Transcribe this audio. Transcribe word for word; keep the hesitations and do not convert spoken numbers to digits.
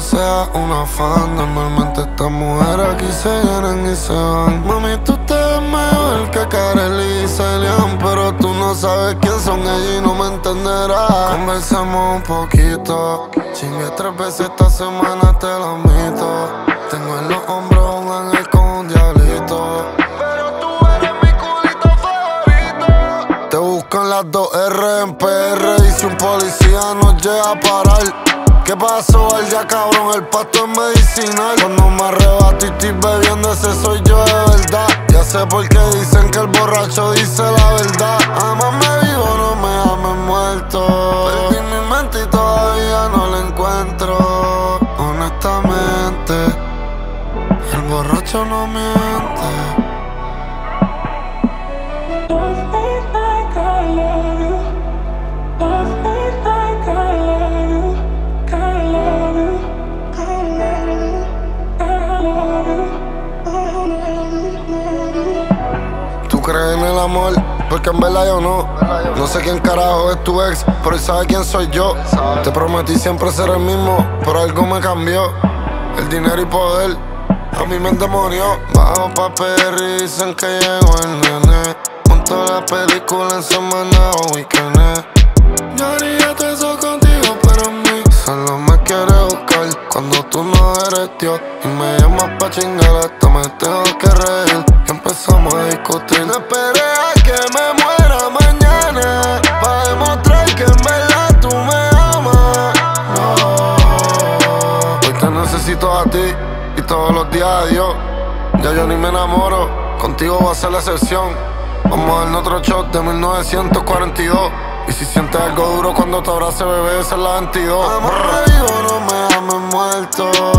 seas una fan. Normalmente estas mujeres aquí se vienen y se van. Mami, tú te ves mejor que Kareli y Celian, pero tú no sabes quién son ellos y no me entenderás. Conversamos un poquito, chingué tres veces esta semana, te lo admito. Tengo en los hombros un ángel con un diablito, pero tú eres mi culito favorito. Te buscan las dos R en P R y si un policía nos llega a parar, ¿qué pasó al ya cabrón? El pasto es medicinal. Cuando me arrebato y estoy bebiendo, ese soy yo de verdad. Ya sé por qué dicen que el borracho dice la verdad. Ámame vivo, no me ames muerto. Perdí mi mente y todavía no la encuentro. Honestamente, el borracho no miente. Tú crees en el amor, porque en verdad yo no. No sé quién carajo es tu ex, pero él sabe quién soy yo. Te prometí siempre ser el mismo, pero algo me cambió. El dinero y poder a mí me endemonió. Bajo pa' P R y dicen que llegó el nene. Monto la película en semana o weekend. Yo haría todo eso contigo, pero en mí solo me quiere buscar cuando tú no eres Dios. Y me llamas pa' chingar, hasta me tengo que reír. Y empezamos a discutir. No esperé a que me muera mañana pa' demostrar que en verdad tú me amas. No, hoy te necesito a ti y todos los días a Dios. Ya yo ni me enamoro, contigo va a ser la excepción. Vamos a darnos otro shot de mil novecientos cuarenta y dos. Y si sientes algo duro cuando te abrace, bebé, esa es la veintidós. Amor vivo, no me ames muerto.